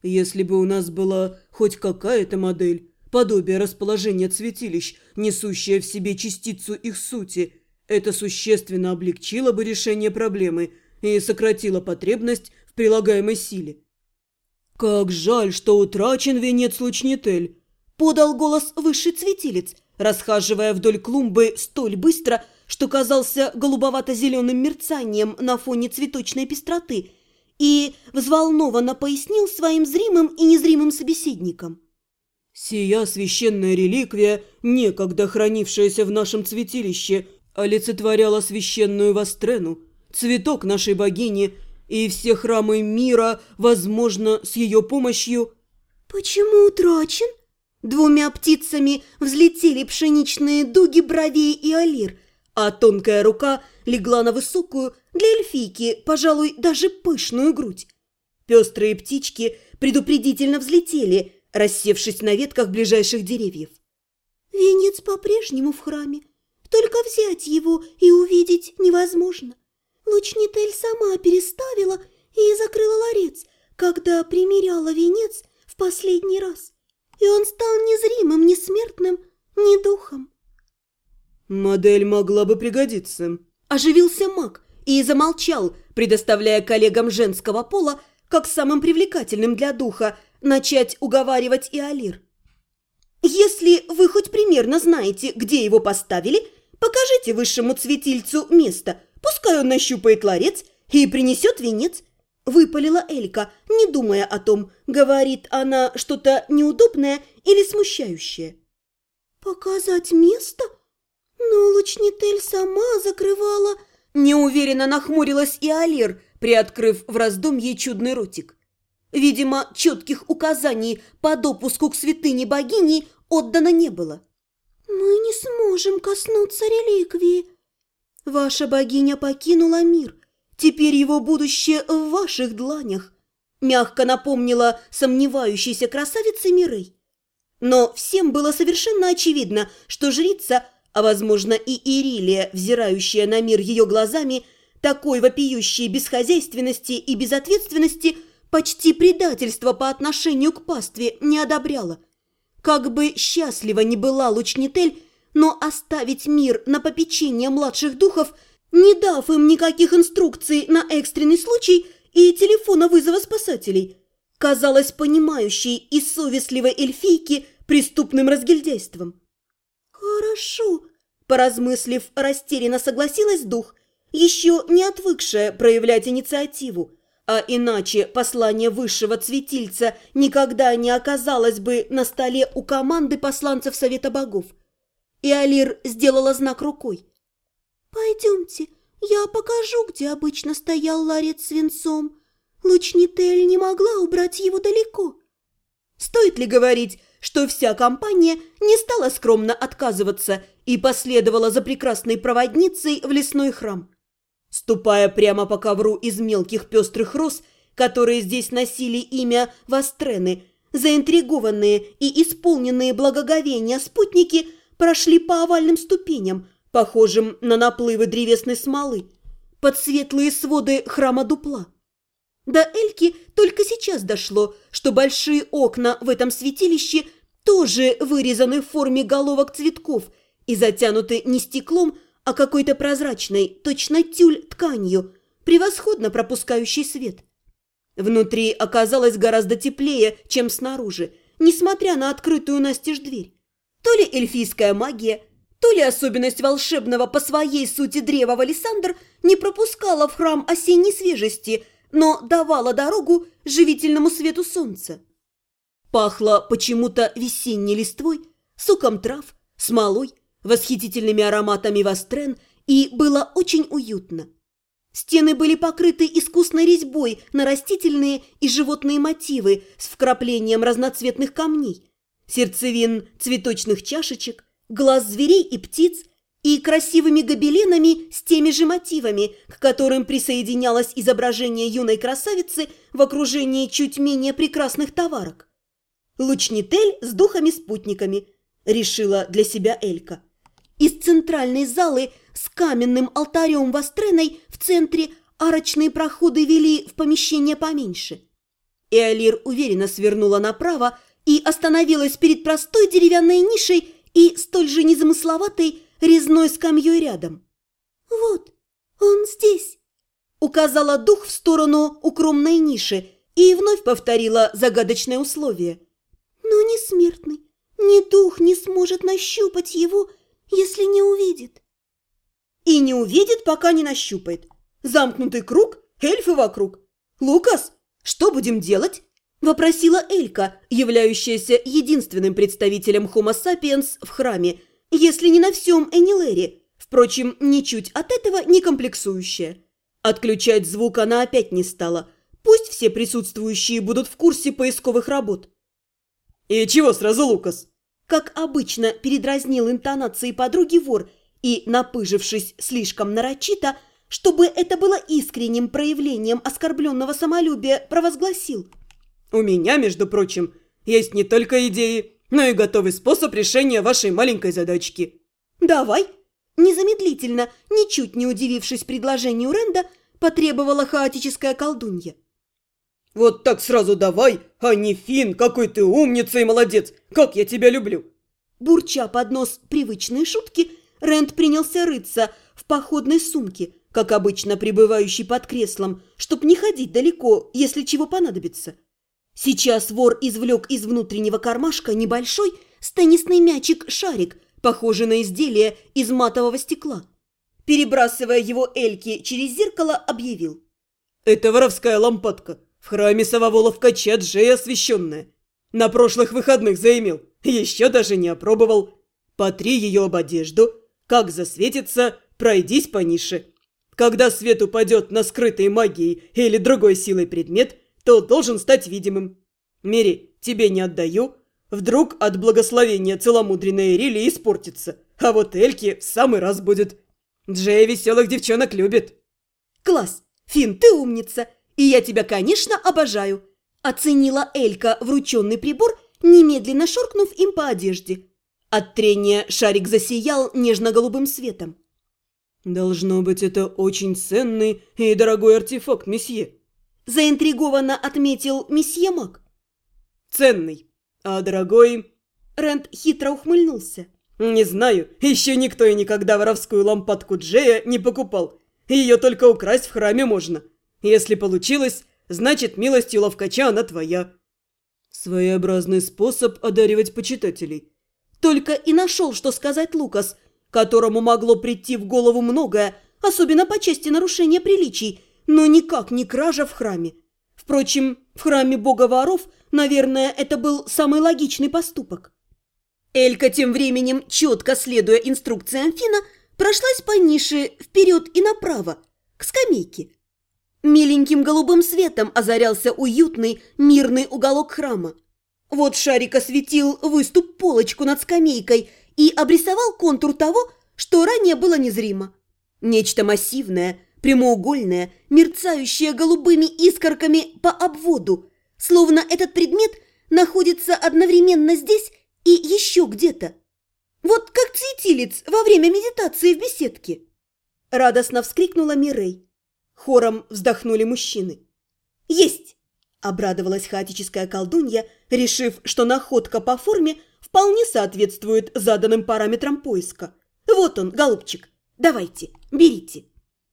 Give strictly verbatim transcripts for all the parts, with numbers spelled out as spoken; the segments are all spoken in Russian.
Если бы у нас была хоть какая-то модель, подобие расположения цветилищ, несущая в себе частицу их сути, это существенно облегчило бы решение проблемы и сократило потребность в прилагаемой силе. «Как жаль, что утрачен венец Лучнитель!» – подал голос высший цветилец, расхаживая вдоль клумбы столь быстро, что казался голубовато-зеленым мерцанием на фоне цветочной пестроты, и взволнованно пояснил своим зримым и незримым собеседникам. «Сия священная реликвия, некогда хранившаяся в нашем цветилище, олицетворяла священную Вастрену, цветок нашей богини, и все храмы мира, возможно, с ее помощью...» «Почему утрачен?» Двумя птицами взлетели пшеничные дуги бровей и алир, а тонкая рука легла на высокую, для эльфийки, пожалуй, даже пышную грудь. Пестрые птички предупредительно взлетели, рассевшись на ветках ближайших деревьев. «Венец по-прежнему в храме, только взять его и увидеть невозможно. Лучнитель сама переставила и закрыла ларец, когда примеряла венец в последний раз, и он стал незримым, ни смертным, ни духом». «Модель могла бы пригодиться», – оживился маг и замолчал, предоставляя коллегам женского пола, как самым привлекательным для духа, начать уговаривать Иолир. «Если вы хоть примерно знаете, где его поставили, покажите высшему цветильцу место, пускай он нащупает ларец и принесет венец», – выпалила Элька, не думая о том, говорит она что-то неудобное или смущающее. «Показать место? Но Лучнитель сама закрывала...» Неуверенно нахмурилась Иолир, приоткрыв в раздумье чудный ротик. Видимо, четких указаний по допуску к святыне богини отдано не было. «Мы не сможем коснуться реликвии. Ваша богиня покинула мир. Теперь его будущее в ваших дланях», – мягко напомнила сомневающейся красавице Мирей. Но всем было совершенно очевидно, что жрица, а, возможно, и Ирилия, взирающая на мир ее глазами, такой вопиющей бесхозяйственности и безответственности, почти предательство по отношению к пастве не одобряла. Как бы счастлива ни была Лучнитель, но оставить мир на попечение младших духов, не дав им никаких инструкций на экстренный случай и телефона вызова спасателей, казалось понимающей и совестливой эльфийке преступным разгильдяйством. «Хорошо», – поразмыслив, растерянно согласилась дух, еще не отвыкшая проявлять инициативу, а иначе послание высшего цветильца никогда не оказалось бы на столе у команды посланцев Совета Богов. Иолир сделала знак рукой. «Пойдемте, я покажу, где обычно стоял ларец с венцом. Лучнитель не могла убрать его далеко». Стоит ли говорить, что вся компания не стала скромно отказываться и последовала за прекрасной проводницей в лесной храм. Ступая прямо по ковру из мелких пестрых роз, которые здесь носили имя Вастрены, заинтригованные и исполненные благоговения спутники прошли по овальным ступеням, похожим на наплывы древесной смолы, под светлые своды храма Дупла. До Эльки только сейчас дошло, что большие окна в этом святилище тоже вырезаны в форме головок цветков и затянуты не стеклом, а какой-то прозрачной, точно тюль, тканью, превосходно пропускающей свет. Внутри оказалось гораздо теплее, чем снаружи, несмотря на открытую настежь дверь. То ли эльфийская магия, то ли особенность волшебного по своей сути древа Валисандр не пропускала в храм осенней свежести, но давала дорогу живительному свету солнца. Пахло почему-то весенней листвой, соком трав, смолой, восхитительными ароматами Вастрен, и было очень уютно. Стены были покрыты искусной резьбой на растительные и животные мотивы с вкраплением разноцветных камней, сердцевин цветочных чашечек, глаз зверей и птиц, и красивыми гобеленами с теми же мотивами, к которым присоединялось изображение юной красавицы в окружении чуть менее прекрасных товарок. «Лучнитель с духами-спутниками», – решила для себя Элька. Из центральной залы с каменным алтарем Вастреной в центре арочные проходы вели в помещение поменьше. Эолир уверенно свернула направо и остановилась перед простой деревянной нишей и столь же незамысловатой резной скамьей рядом. «Вот, он здесь», — указала дух в сторону укромной ниши и вновь повторила загадочное условие. «Но ни смертный, ни дух не сможет нащупать его, если не увидит». «И не увидит, пока не нащупает. Замкнутый круг, эльфы вокруг. Лукас, что будем делать?» – вопросила Элька, являющаяся единственным представителем Homo sapiens в храме, если не на всем Энилэре, впрочем, ничуть от этого не комплексующая. Отключать звук она опять не стала. Пусть все присутствующие будут в курсе поисковых работ. «И чего сразу, Лукас?» Как обычно, передразнил интонации подруги вор и, напыжившись слишком нарочито, чтобы это было искренним проявлением оскорбленного самолюбия, провозгласил. «У меня, между прочим, есть не только идеи, но и готовый способ решения вашей маленькой задачки». «Давай!» Незамедлительно, ничуть не удивившись предложению Ренда, потребовала хаотическая колдунья. «Вот так сразу давай, а не Фин, какой ты умница и молодец, как я тебя люблю!» Бурча под нос привычные шутки, Рэнд принялся рыться в походной сумке, как обычно пребывающий под креслом, чтоб не ходить далеко, если чего понадобится. Сейчас вор извлек из внутреннего кармашка небольшой с-теннисный мячик-шарик, похожий на изделие из матового стекла. Перебрасывая его Эльке через зеркало, объявил. «Это воровская лампадка. В храме Сававолов Кача Джей освященная. На прошлых выходных заимел. Еще даже не опробовал. Потри ее об одежду. Как засветится, пройдись по нише. Когда свет упадет на скрытый магией или другой силой предмет, то должен стать видимым. Мири, тебе не отдаю. Вдруг от благословения целомудренной Рили испортится. А вот Эльке в самый раз будет. Джей веселых девчонок любит». «Класс! Фин, ты умница! И я тебя, конечно, обожаю!» Оценила Элька врученный прибор, немедленно шоркнув им по одежде. От трения шарик засиял нежно-голубым светом. «Должно быть, это очень ценный и дорогой артефакт, месье», – заинтригованно отметил месье Мак. «Ценный, а дорогой...» Рэнд хитро ухмыльнулся. «Не знаю, еще никто и никогда воровскую лампадку Джея не покупал. Ее только украсть в храме можно. Если получилось, значит, милостью ловкача она твоя». Своеобразный способ одаривать почитателей. Только и нашел, что сказать Лукас, которому могло прийти в голову многое, особенно по части нарушения приличий, но никак не кража в храме. Впрочем, в храме бога воров, наверное, это был самый логичный поступок. Элька тем временем, четко следуя инструкциям Фина, прошлась по нише вперед и направо, к скамейке. Миленьким голубым светом озарялся уютный, мирный уголок храма. Вот шарик осветил выступ-полочку над скамейкой и обрисовал контур того, что ранее было незримо. Нечто массивное, прямоугольное, мерцающее голубыми искорками по обводу, словно этот предмет находится одновременно здесь и еще где-то. Вот как светилец во время медитации в беседке. Радостно вскрикнула Мирей. Хором вздохнули мужчины. «Есть!» – обрадовалась хаотическая колдунья, решив, что находка по форме вполне соответствует заданным параметрам поиска. «Вот он, голубчик, давайте, берите».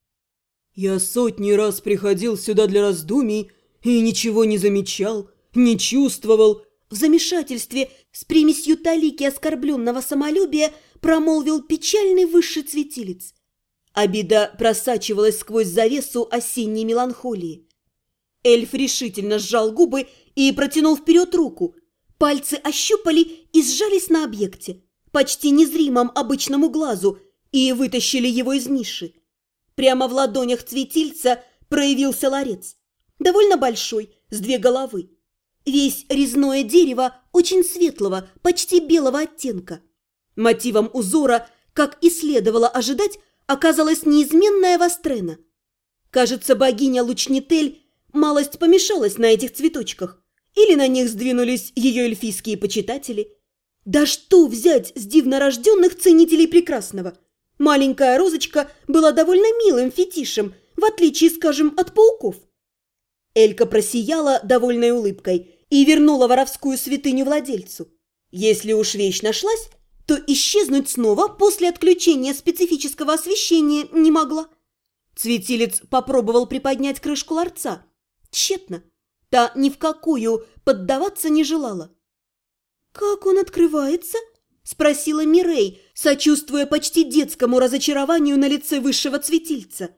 «Я сотни раз приходил сюда для раздумий и ничего не замечал, не чувствовал». В замешательстве с примесью талики оскорбленного самолюбия промолвил печальный высший светилец. Обида просачивалась сквозь завесу осенней меланхолии. Эльф решительно сжал губы и протянул вперед руку. Пальцы ощупали и сжались на объекте, почти незримом обычному глазу, и вытащили его из ниши. Прямо в ладонях светильца проявился ларец. Довольно большой, с две головы. Весь резное дерево очень светлого, почти белого оттенка. Мотивом узора, как и следовало ожидать, оказалась неизменная вастрена. Кажется, богиня Лучнитель малость помешалась на этих цветочках. Или на них сдвинулись ее эльфийские почитатели. Да что взять с дивнорожденных ценителей прекрасного? Маленькая розочка была довольно милым фетишем, в отличие, скажем, от пауков. Элька просияла довольной улыбкой и вернула воровскую святыню владельцу. Если уж вещь нашлась, то исчезнуть снова после отключения специфического освещения не могла. Светилец попробовал приподнять крышку ларца. Тщетно. Та ни в какую поддаваться не желала. «Как он открывается?» – спросила Мирей, сочувствуя почти детскому разочарованию на лице высшего цветильца.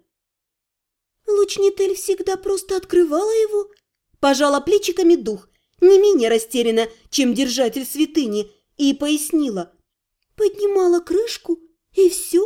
«Лучнитель всегда просто открывала его», – пожала плечиками дух, не менее растерянно, чем держатель святыни, и пояснила. «Поднимала крышку, и все».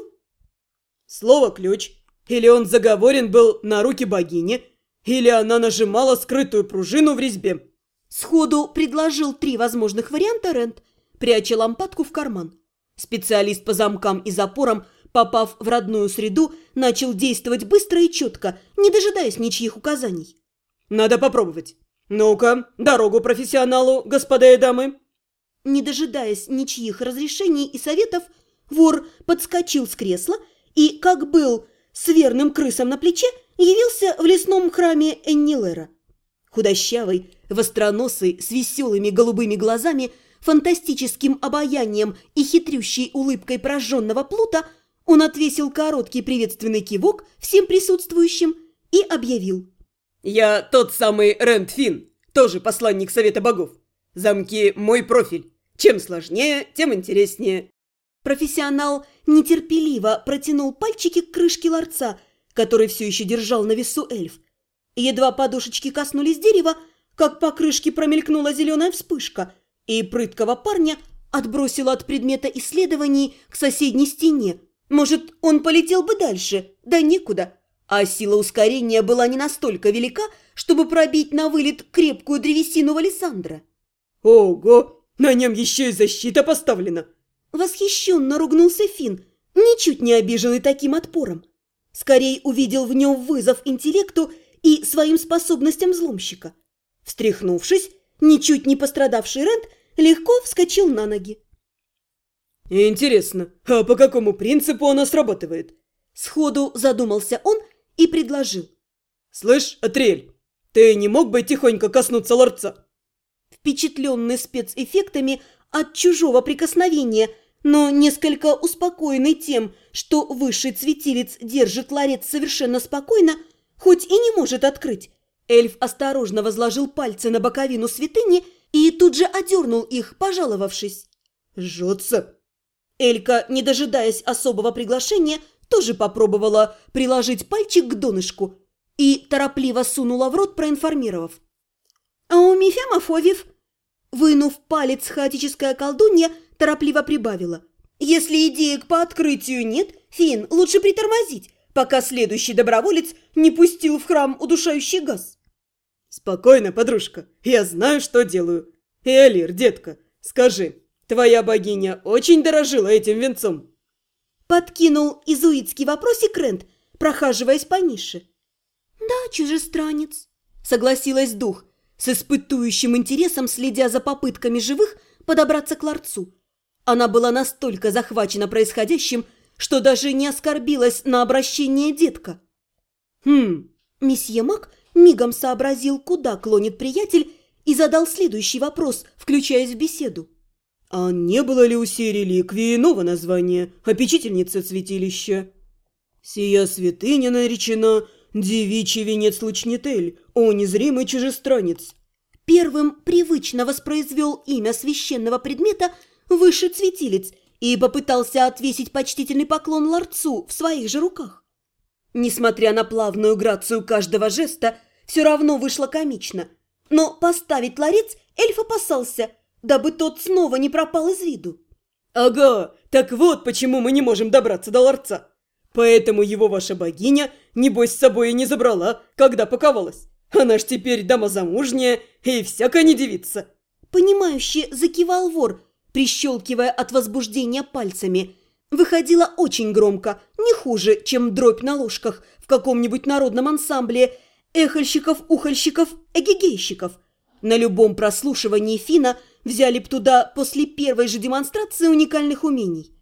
Слово «ключ». Или он заговорен был на руки богини, или она нажимала скрытую пружину в резьбе. Сходу предложил три возможных варианта Рент, пряча лампадку в карман. Специалист по замкам и запорам, попав в родную среду, начал действовать быстро и четко, не дожидаясь ничьих указаний. «Надо попробовать. Ну-ка, дорогу профессионалу, господа и дамы!» Не дожидаясь ничьих разрешений и советов, вор подскочил с кресла и, как был с верным крысом на плече, явился в лесном храме Эннилера. Худощавый, востроносый, с веселыми голубыми глазами, фантастическим обаянием и хитрющей улыбкой прожженного плута, он отвесил короткий приветственный кивок всем присутствующим и объявил. «Я тот самый Рент Фин, тоже посланник Совета Богов. Замки – мой профиль. Чем сложнее, тем интереснее». Профессионал нетерпеливо протянул пальчики к крышке ларца, который все еще держал на весу эльф. Едва подушечки коснулись дерева, как по крышке промелькнула зеленая вспышка, и прыткого парня отбросило от предмета исследований к соседней стене. Может, он полетел бы дальше, да некуда. А сила ускорения была не настолько велика, чтобы пробить на вылет крепкую древесину Валисандра. «Ого! На нем еще и защита поставлена!» Восхищенно ругнулся Фин, ничуть не обиженный таким отпором. Скорей увидел в нем вызов интеллекту и своим способностям взломщика. Встряхнувшись, ничуть не пострадавший Рент легко вскочил на ноги. «Интересно, а по какому принципу она срабатывает?» Сходу задумался он и предложил. «Слышь, Атриэль, ты не мог бы тихонько коснуться ларца?» Впечатленный спецэффектами от чужого прикосновения, но несколько успокоенный тем, что высший цветилец держит ларец совершенно спокойно, хоть и не может открыть, эльф осторожно возложил пальцы на боковину святыни и тут же одернул их, пожаловавшись. «Жжется!» Элька, не дожидаясь особого приглашения, тоже попробовала приложить пальчик к донышку и торопливо сунула в рот, проинформировав. «А у Мефемофовев?» Вынув палец, хаотическая колдунья торопливо прибавила. «Если идеек по открытию нет, Фин, лучше притормозить, пока следующий доброволец не пустил в храм удушающий газ». «Спокойно, подружка, я знаю, что делаю. И, Алир, детка, скажи, твоя богиня очень дорожила этим венцом?» Подкинул изуитский вопросик Рент, прохаживаясь по нише. «Да, чужестранец», — согласилась дух, с испытующим интересом следя за попытками живых подобраться к ларцу. Она была настолько захвачена происходящим, что даже не оскорбилась на обращение детка. «Хм...» Месье Мак мигом сообразил, куда клонит приятель, и задал следующий вопрос, включаясь в беседу. «А не было ли у сей реликвии иного названия, опечительница святилища?» «Сия святыня наречена девичий венец Лучнитель, о незримый чужестранец». Первым привычно воспроизвел имя священного предмета высший цветилец и попытался отвесить почтительный поклон ларцу в своих же руках. Несмотря на плавную грацию каждого жеста, все равно вышло комично. Но поставить ларец эльф опасался, дабы тот снова не пропал из виду. «Ага, так вот почему мы не можем добраться до ларца. Поэтому его ваша богиня, небось, с собой и не забрала, когда паковалась. Она ж теперь дама замужняя и всякая не девица». Понимающе закивал вор, прищелкивая от возбуждения пальцами. Выходило очень громко, не хуже, чем дробь на ложках в каком-нибудь народном ансамбле эхольщиков, ухольщиков, эгегейщиков. На любом прослушивании Фина взяли б туда после первой же демонстрации уникальных умений.